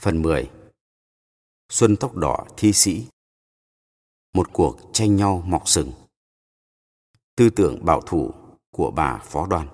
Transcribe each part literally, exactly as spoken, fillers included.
Phần mười. Xuân tóc đỏ thi sĩ. Một cuộc tranh nhau mọc sừng. Tư tưởng bảo thủ của bà Phó Đoan.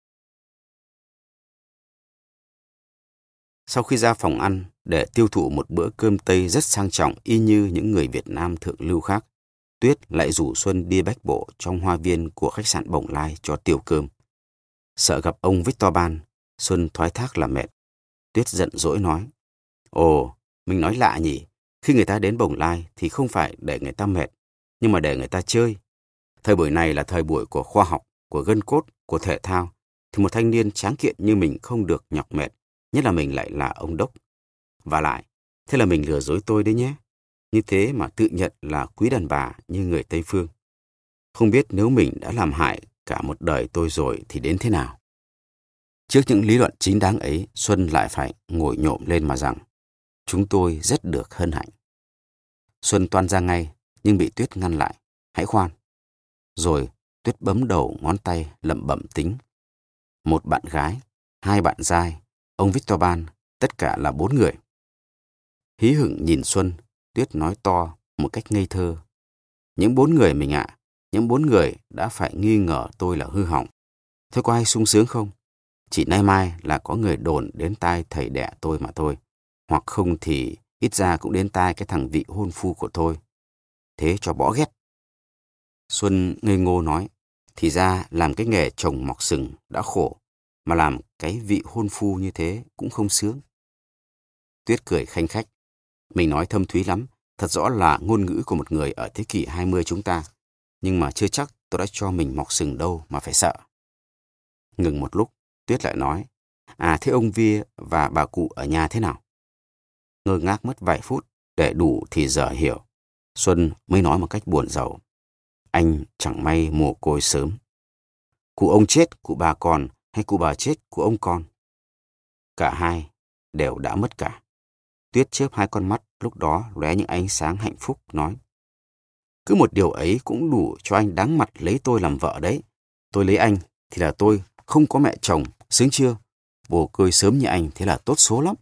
Sau khi ra phòng ăn để tiêu thụ một bữa cơm Tây rất sang trọng y như những người Việt Nam thượng lưu khác, Tuyết lại rủ Xuân đi bách bộ trong hoa viên của khách sạn Bồng Lai cho tiêu cơm. Sợ gặp ông Victor Ban, Xuân thoái thác làm mệt. Tuyết giận dỗi nói: Ồ, mình nói lạ nhỉ, khi người ta đến Bồng Lai thì không phải để người ta mệt, nhưng mà để người ta chơi. Thời buổi này là thời buổi của khoa học, của gân cốt, của thể thao, thì một thanh niên tráng kiện như mình không được nhọc mệt, nhất là mình lại là ông đốc. Và lại, thế là mình lừa dối tôi đấy nhé. Như thế mà tự nhận là quý đàn bà như người Tây Phương. Không biết nếu mình đã làm hại cả một đời tôi rồi thì đến thế nào. Trước những lý luận chính đáng ấy, Xuân lại phải ngồi nhộm lên mà rằng chúng tôi rất được hân hạnh. Xuân toan ra ngay, nhưng bị Tuyết ngăn lại. Hãy khoan. Rồi Tuyết bấm đầu ngón tay lẩm bẩm tính. Một bạn gái, hai bạn trai, ông Victor Ban, tất cả là bốn người. Hí hửng nhìn Xuân, Tuyết nói to một cách ngây thơ. Những bốn người mình ạ, những bốn người đã phải nghi ngờ tôi là hư hỏng. Thế có ai sung sướng không? Chỉ nay mai là có người đồn đến tai thầy đẻ tôi mà thôi. Hoặc không thì ít ra cũng đến tai cái thằng vị hôn phu của tôi. Thế cho bỏ ghét. Xuân ngây ngô nói, thì ra làm cái nghề trồng mọc sừng đã khổ, mà làm cái vị hôn phu như thế cũng không sướng. Tuyết cười khanh khách. Mình nói thâm thúy lắm, thật rõ là ngôn ngữ của một người ở thế kỷ hai mươi chúng ta. Nhưng mà chưa chắc tôi đã cho mình mọc sừng đâu mà phải sợ. Ngừng một lúc, Tuyết lại nói, à thế ông Via và bà cụ ở nhà thế nào? Ngơ ngác mất vài phút để đủ thì giờ hiểu. Xuân mới nói một cách buồn rầu. Anh chẳng may mồ côi sớm. Cụ ông chết, cụ bà còn, hay cụ bà chết, cụ ông còn? Cả hai đều đã mất cả. Tuyết chớp hai con mắt, lúc đó lóe những ánh sáng hạnh phúc, nói. Cứ một điều ấy cũng đủ cho anh đáng mặt lấy tôi làm vợ đấy. Tôi lấy anh thì là tôi không có mẹ chồng, sướng chưa? Bồ côi sớm như anh thế là tốt số lắm.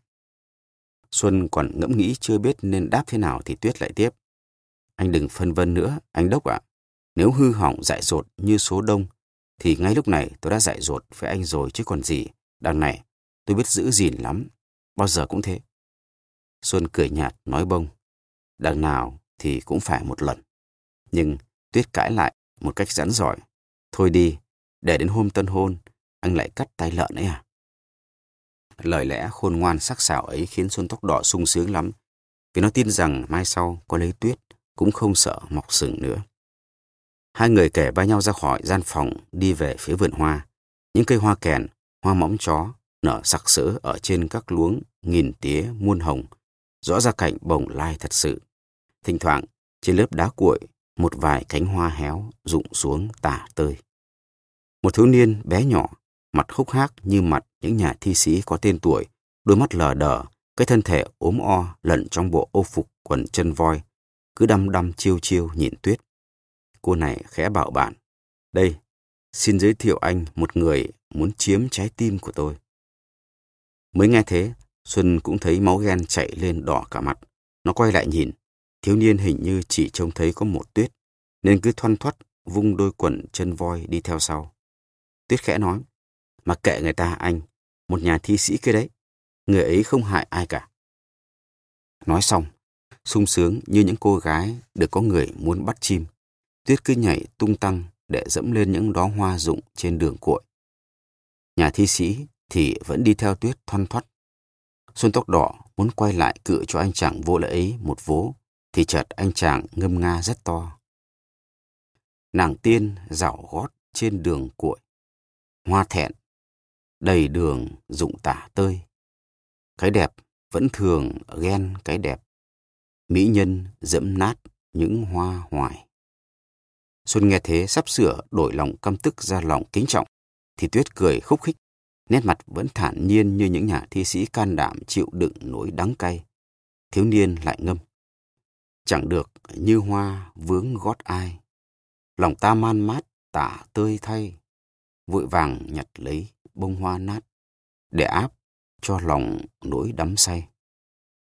Xuân còn ngẫm nghĩ chưa biết nên đáp thế nào thì Tuyết lại tiếp. Anh đừng phân vân nữa, anh đốc ạ. Nếu hư hỏng dại dột như số đông, thì ngay lúc này tôi đã dại dột với anh rồi chứ còn gì. Đằng này, tôi biết giữ gìn lắm, bao giờ cũng thế. Xuân cười nhạt, nói bông. Đằng nào thì cũng phải một lần. Nhưng Tuyết cãi lại một cách rắn rỏi. Thôi đi, để đến hôm tân hôn, anh lại cắt tay lợn ấy à? Lời lẽ khôn ngoan sắc sảo ấy khiến Xuân tóc đỏ sung sướng lắm, vì nó tin rằng mai sau có lấy Tuyết cũng không sợ mọc sừng nữa. Hai người kể vai nhau ra khỏi gian phòng đi về phía vườn hoa. Những cây hoa kèn, hoa mõm chó nở sặc sỡ ở trên các luống nghìn tía muôn hồng, rõ ra cảnh Bồng Lai thật sự. Thỉnh thoảng trên lớp đá cuội một vài cánh hoa héo rụng xuống tả tơi. Một thiếu niên bé nhỏ, mặt hốc hác như mặt những nhà thi sĩ có tên tuổi, đôi mắt lờ đờ, cái thân thể ốm o lẫn trong bộ âu phục quần chân voi, cứ đăm đăm chiêu chiêu nhìn Tuyết. Cô này khẽ bảo bạn, đây, xin giới thiệu anh một người muốn chiếm trái tim của tôi. Mới nghe thế, Xuân cũng thấy máu ghen chạy lên đỏ cả mặt. Nó quay lại nhìn, thiếu niên hình như chỉ trông thấy có một Tuyết, nên cứ thoăn thoắt vung đôi quần chân voi đi theo sau. Tuyết khẽ nói, mà kệ người ta anh, một nhà thi sĩ kia đấy, người ấy không hại ai cả. Nói xong, sung sướng như những cô gái được có người muốn bắt chim, Tuyết cứ nhảy tung tăng để dẫm lên những đóa hoa rụng trên đường cội. Nhà thi sĩ thì vẫn đi theo Tuyết thoăn thoắt. Xuân tóc đỏ muốn quay lại cự cho anh chàng vô lễ ấy một vố, thì chợt anh chàng ngâm nga rất to. Nàng tiên dạo gót trên đường cội, hoa thẹn, đầy đường rụng tả tơi. Cái đẹp vẫn thường ghen cái đẹp, mỹ nhân dẫm nát những hoa hoài. Xuân nghe thế sắp sửa đổi lòng căm tức ra lòng kính trọng, thì Tuyết cười khúc khích, nét mặt vẫn thản nhiên như những nhà thi sĩ can đảm chịu đựng nỗi đắng cay. Thiếu niên lại ngâm. Chẳng được như hoa vướng gót ai, lòng ta man mát tả tơi thay, vội vàng nhặt lấy bông hoa nát, để áp cho lòng nỗi đắm say.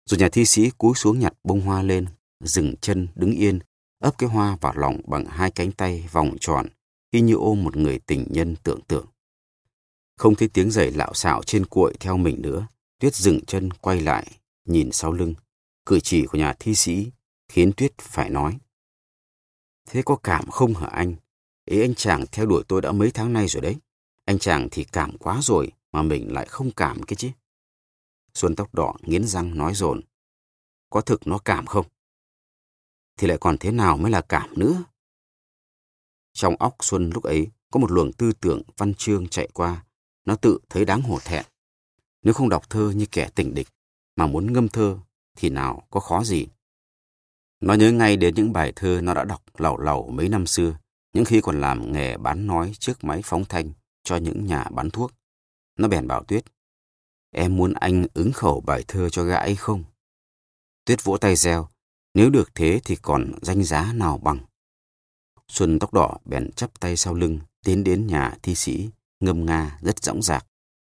Rồi nhà thi sĩ cúi xuống nhặt bông hoa lên, dừng chân đứng yên, ấp cái hoa vào lòng bằng hai cánh tay vòng tròn, y như ôm một người tình nhân tưởng tượng. Không thấy tiếng giày lạo xạo trên cuội theo mình nữa, Tuyết dừng chân quay lại, nhìn sau lưng. Cử chỉ của nhà thi sĩ khiến Tuyết phải nói: "Thế có cảm không hả anh? Ý anh chàng theo đuổi tôi đã mấy tháng nay rồi đấy. Anh chàng thì cảm quá rồi mà mình lại không cảm cái chứ." Xuân tóc đỏ nghiến răng nói dồn: "Có thực nó cảm không? Thì lại còn thế nào mới là cảm nữa?" Trong óc Xuân lúc ấy có một luồng tư tưởng văn chương chạy qua. Nó tự thấy đáng hổ thẹn. Nếu không đọc thơ như kẻ tình địch, mà muốn ngâm thơ thì nào có khó gì. Nó nhớ ngay đến những bài thơ nó đã đọc lẩu lẩu mấy năm xưa, những khi còn làm nghề bán nói trước máy phóng thanh cho những nhà bán thuốc. Nó bèn bảo Tuyết: "Em muốn anh ứng khẩu bài thơ cho gã ấy không?" Tuyết vỗ tay reo: "Nếu được thế thì còn danh giá nào bằng." Xuân tóc đỏ bèn chắp tay sau lưng, tiến đến nhà thi sĩ, ngâm nga rất dõng dạc: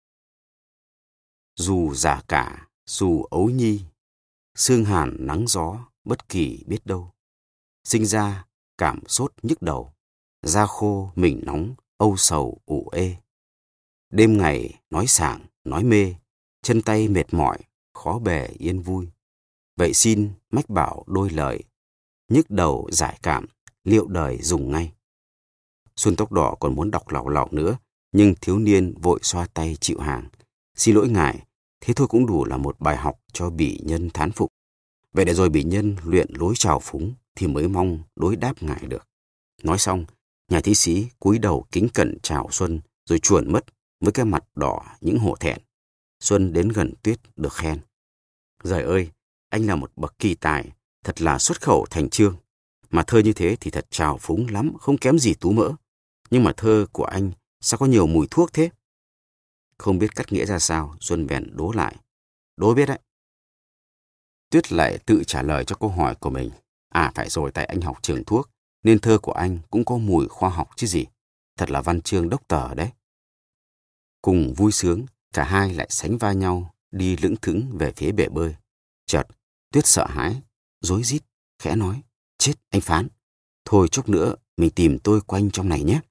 "Dù già cả, dù ấu nhi, sương hàn nắng gió bất kỳ biết đâu. Sinh ra cảm sốt nhức đầu, da khô mình nóng âu sầu ủ ê. Đêm ngày nói sảng nói mê, chân tay mệt mỏi khó bề yên vui. Vậy xin mách bảo đôi lời, nhức đầu giải cảm liệu đời dùng ngay." Xuân tóc đỏ còn muốn đọc lỏng lỏng nữa, nhưng thiếu niên vội xoa tay chịu hàng: "Xin lỗi ngài, thế thôi cũng đủ là một bài học cho bỉ nhân thán phục. Vậy để rồi bỉ nhân luyện lối trào phúng thì mới mong đối đáp ngài được." Nói xong, nhà thi sĩ cúi đầu kính cẩn chào Xuân, rồi chuồn mất với cái mặt đỏ những hổ thẹn. Xuân đến gần Tuyết được khen: "Giời ơi, anh là một bậc kỳ tài, thật là xuất khẩu thành chương. Mà thơ như thế thì thật trào phúng lắm, không kém gì Tú Mỡ. Nhưng mà thơ của anh sao có nhiều mùi thuốc thế?" Không biết cắt nghĩa ra sao, Xuân bèn đố lại: "Đố biết đấy." Tuyết lại tự trả lời cho câu hỏi của mình: "À phải rồi, tại anh học trường thuốc, nên thơ của anh cũng có mùi khoa học chứ gì. Thật là văn chương đốc tờ đấy." Cùng vui sướng, cả hai lại sánh vai nhau đi lững thững về phía bể bơi. Chợt Tuyết sợ hãi, rối rít, khẽ nói: "Chết, anh Phán! Thôi chốc nữa mình tìm tôi quanh trong này nhé."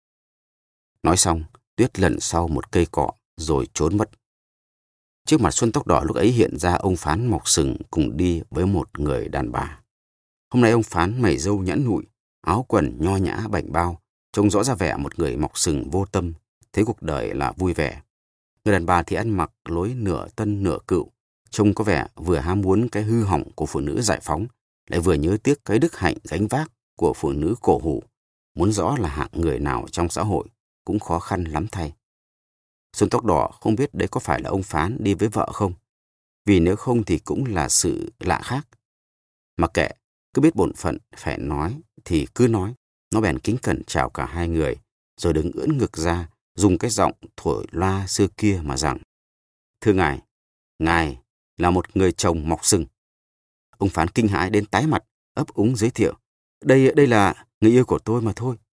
Nói xong, Tuyết lẩn sau một cây cọ rồi trốn mất. Trước mặt Xuân tóc đỏ lúc ấy hiện ra ông Phán mọc sừng cùng đi với một người đàn bà. Hôm nay ông Phán mày râu nhẵn nhụi, áo quần nho nhã bảnh bao, trông rõ ra vẻ một người mọc sừng vô tâm, thấy cuộc đời là vui vẻ. Người đàn bà thì ăn mặc lối nửa tân nửa cựu, trông có vẻ vừa ham muốn cái hư hỏng của phụ nữ giải phóng, lại vừa nhớ tiếc cái đức hạnh gánh vác của phụ nữ cổ hủ. Muốn rõ là hạng người nào trong xã hội cũng khó khăn lắm thay. Xuân tóc đỏ không biết đấy có phải là ông Phán đi với vợ không, vì nếu không thì cũng là sự lạ khác. Mặc kệ, cứ biết bổn phận phải nói thì cứ nói. Nó bèn kính cẩn chào cả hai người, rồi đứng ưỡn ngực ra, dùng cái giọng thổi loa xưa kia mà rằng: "Thưa ngài, ngài là một người chồng mọc sừng." Ông Phán kinh hãi đến tái mặt, ấp úng giới thiệu: Đây đây là người yêu của tôi mà thôi."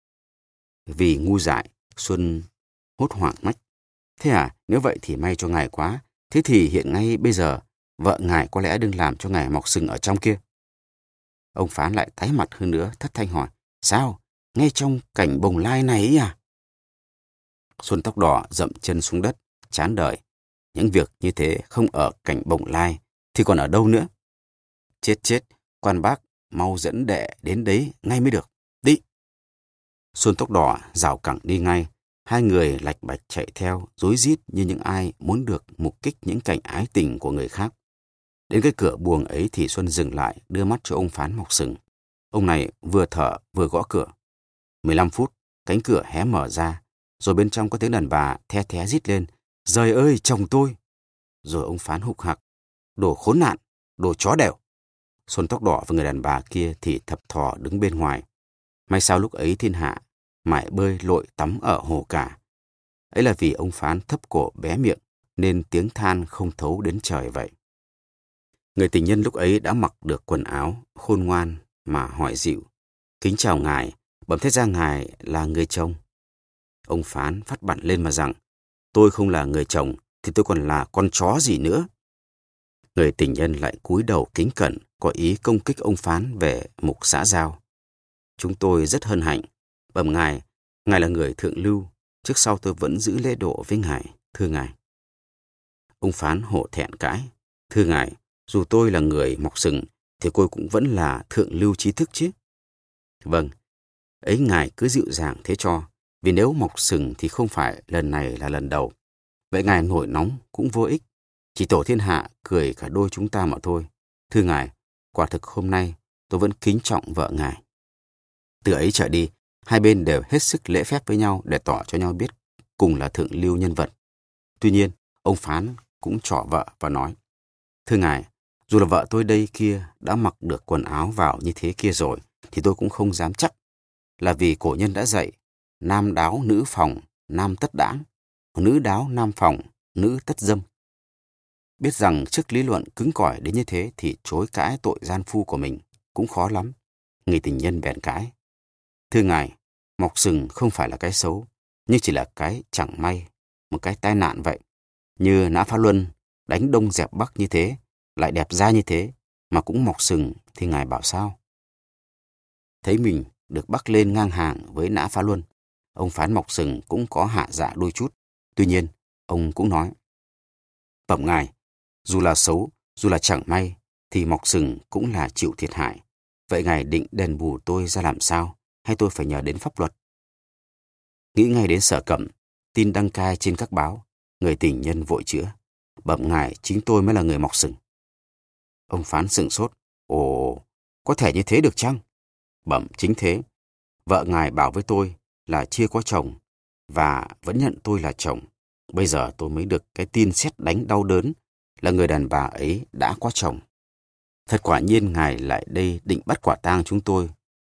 Vì ngu dại, Xuân hốt hoảng mách: "Thế à, nếu vậy thì may cho ngài quá. Thế thì hiện ngay bây giờ, vợ ngài có lẽ đừng làm cho ngài mọc sừng ở trong kia." Ông Phán lại tái mặt hơn nữa, thất thanh hỏi: "Sao? Ngay trong cảnh bồng lai này ấy à?" Xuân tóc đỏ dậm chân xuống đất, chán đời. Những việc như thế không ở cảnh bồng lai thì còn ở đâu nữa? Chết chết, quan bác mau dẫn đệ đến đấy ngay mới được. Đi! Xuân tóc đỏ rảo cẳng đi ngay. Hai người lạch bạch chạy theo, rối rít như những ai muốn được mục kích những cảnh ái tình của người khác. Đến cái cửa buồng ấy thì Xuân dừng lại, đưa mắt cho ông Phán mọc sừng. Ông này vừa thở vừa gõ cửa. mười lăm phút, cánh cửa hé mở ra, rồi bên trong có tiếng đàn bà the thé rít lên: "Giời ơi, chồng tôi!" Rồi ông Phán hục hặc: "Đồ khốn nạn, đồ chó đẻo!" Xuân tóc đỏ và người đàn bà kia thì thập thò đứng bên ngoài. May sao lúc ấy thiên hạ mải bơi lội tắm ở hồ cả. Ấy là vì ông Phán thấp cổ bé miệng nên tiếng than không thấu đến trời vậy. Người tình nhân lúc ấy đã mặc được quần áo, khôn ngoan mà hỏi dịu: "Kính chào ngài, bẩm thiết ra ngài là người chồng." Ông Phán phát bặn lên mà rằng: "Tôi không là người chồng thì tôi còn là con chó gì nữa." Người tình nhân lại cúi đầu kính cẩn, có ý công kích ông phán về mục xã giao. Chúng tôi rất hân hạnh. Bẩm ngài, ngài là người thượng lưu, trước sau tôi vẫn giữ lễ độ với ngài, thưa ngài. Ông phán hổ thẹn cãi. Thưa ngài, dù tôi là người mọc sừng, thì tôi cũng vẫn là thượng lưu trí thức chứ. Vâng, ấy ngài cứ dịu dàng thế cho, vì nếu mọc sừng thì không phải lần này là lần đầu. Vậy ngài nổi nóng cũng vô ích, chỉ tổ thiên hạ cười cả đôi chúng ta mà thôi. Thưa ngài, quả thực hôm nay tôi vẫn kính trọng vợ ngài. Từ ấy trở đi, hai bên đều hết sức lễ phép với nhau để tỏ cho nhau biết cùng là thượng lưu nhân vật. Tuy nhiên, ông phán cũng trỏ vợ và nói, thưa ngài, dù là vợ tôi đây kia đã mặc được quần áo vào như thế kia rồi, thì tôi cũng không dám chắc, là vì cổ nhân đã dạy, nam đáo nữ phòng, nam tất đãng, nữ đáo nam phòng, nữ tất dâm. Biết rằng trước lý luận cứng cỏi đến như thế thì chối cãi tội gian phu của mình cũng khó lắm. Người tình nhân bèn cãi. Thưa ngài, mọc sừng không phải là cái xấu, nhưng chỉ là cái chẳng may, một cái tai nạn vậy. Như Nã Phá Luân đánh đông dẹp bắc như thế, lại đẹp da như thế, mà cũng mọc sừng thì ngài bảo sao? Thấy mình được bắc lên ngang hàng với Nã Phá Luân, ông phán mọc sừng cũng có hạ dạ đôi chút. Tuy nhiên, ông cũng nói, bẩm ngài, dù là xấu, dù là chẳng may, thì mọc sừng cũng là chịu thiệt hại. Vậy ngài định đền bù tôi ra làm sao, hay tôi phải nhờ đến pháp luật? Nghĩ ngay đến Sở Cẩm, tin đăng cai trên các báo, người tình nhân vội chữa. Bẩm ngài, chính tôi mới là người mọc sừng. Ông phán sửng sốt. Ồ, có thể như thế được chăng? Bẩm chính thế. Vợ ngài bảo với tôi là chưa có chồng, và vẫn nhận tôi là chồng. Bây giờ tôi mới được cái tin sét đánh đau đớn là người đàn bà ấy đã có chồng. Thật quả nhiên ngài lại đây định bắt quả tang chúng tôi.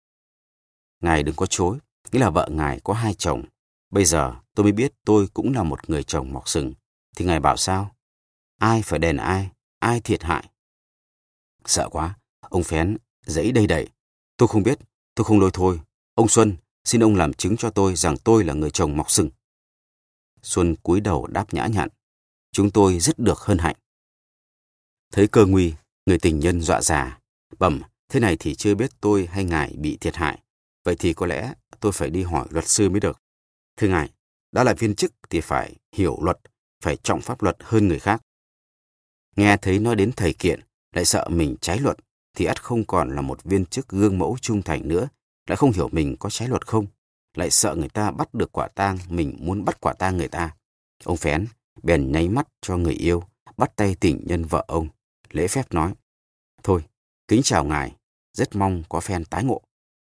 Ngài đừng có chối, nghĩa là vợ ngài có hai chồng. Bây giờ tôi mới biết tôi cũng là một người chồng mọc sừng. Thì ngài bảo sao? Ai phải đền ai? Ai thiệt hại? Sợ quá, ông phén giãy đầy đẩy. Tôi không biết, tôi không lôi thôi. Ông Xuân, xin ông làm chứng cho tôi rằng tôi là người chồng mọc sừng. Xuân cúi đầu đáp nhã nhặn. Chúng tôi rất được hân hạnh. Thấy cơ nguy, người tình nhân dọa dà. Bẩm, thế này thì chưa biết tôi hay ngài bị thiệt hại. Vậy thì có lẽ tôi phải đi hỏi luật sư mới được. Thưa ngài, đã là viên chức thì phải hiểu luật, phải trọng pháp luật hơn người khác. Nghe thấy nói đến thầy kiện, lại sợ mình trái luật, thì ắt không còn là một viên chức gương mẫu trung thành nữa, lại không hiểu mình có trái luật không, lại sợ người ta bắt được quả tang, mình muốn bắt quả tang người ta. Ông phén bèn nháy mắt cho người yêu, bắt tay tình nhân vợ ông, lễ phép nói, thôi, kính chào ngài, rất mong có phen tái ngộ.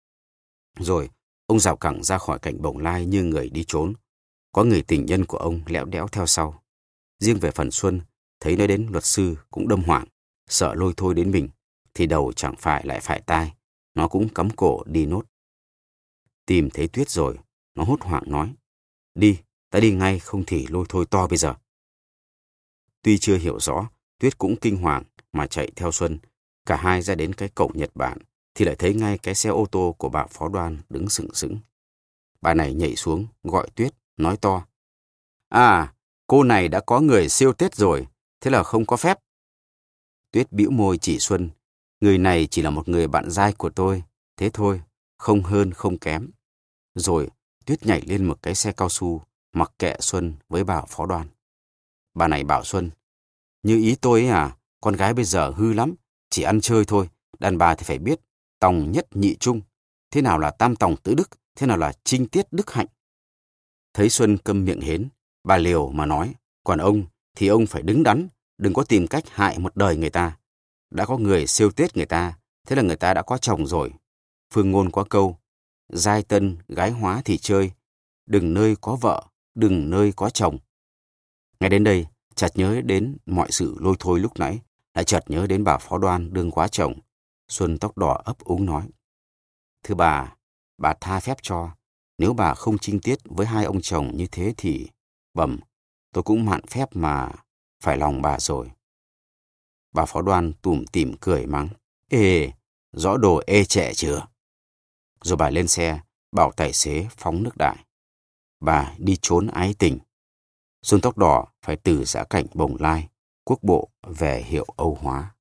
Rồi, ông rào cẳng ra khỏi cảnh Bồng Lai như người đi trốn. Có người tình nhân của ông lẽo đẽo theo sau. Riêng về phần Xuân, thấy nói đến luật sư cũng đâm hoảng, sợ lôi thôi đến mình, thì đầu chẳng phải lại phải tai, nó cũng cắm cổ đi nốt. Tìm thấy Tuyết rồi, nó hốt hoảng nói, đi, ta đi ngay không thì lôi thôi to bây giờ. Tuy chưa hiểu rõ, Tuyết cũng kinh hoàng mà chạy theo Xuân. Cả hai ra đến cái cổng Nhật Bản, thì lại thấy ngay cái xe ô tô của bà Phó Đoan đứng sừng sững. Bà này nhảy xuống, gọi Tuyết, nói to. À, cô này đã có người siêu Tết rồi, thế là không có phép. Tuyết bĩu môi chỉ Xuân, người này chỉ là một người bạn giai của tôi, thế thôi, không hơn không kém. Rồi Tuyết nhảy lên một cái xe cao su, mặc kệ Xuân với bà Phó Đoan. Bà này bảo Xuân, như ý tôi ấy à, con gái bây giờ hư lắm, chỉ ăn chơi thôi, đàn bà thì phải biết, tòng nhất nhị trung, thế nào là tam tòng tứ đức, thế nào là trinh tiết đức hạnh. Thấy Xuân câm miệng hến, bà liều mà nói, còn ông thì ông phải đứng đắn, đừng có tìm cách hại một đời người ta. Đã có người siêu Tết người ta, thế là người ta đã có chồng rồi. Phương ngôn có câu, giai tân gái hóa thì chơi, đừng nơi có vợ, đừng nơi có chồng. Ngay đến đây, chợt nhớ đến mọi sự lôi thôi lúc nãy, lại chợt nhớ đến bà Phó Đoan đương quá chồng. Xuân tóc đỏ ấp úng nói, thưa bà, bà tha phép cho, nếu bà không trinh tiết với hai ông chồng như thế thì, bẩm, tôi cũng mạn phép mà phải lòng bà rồi. Bà Phó Đoan tủm tỉm cười mắng, ê, rõ đồ ê trẻ chưa? Rồi bà lên xe, bảo tài xế phóng nước đại. Bà đi trốn ái tình. Xuân tóc đỏ phải từ giã cảnh Bồng Lai, quốc bộ về hiệu Âu hóa.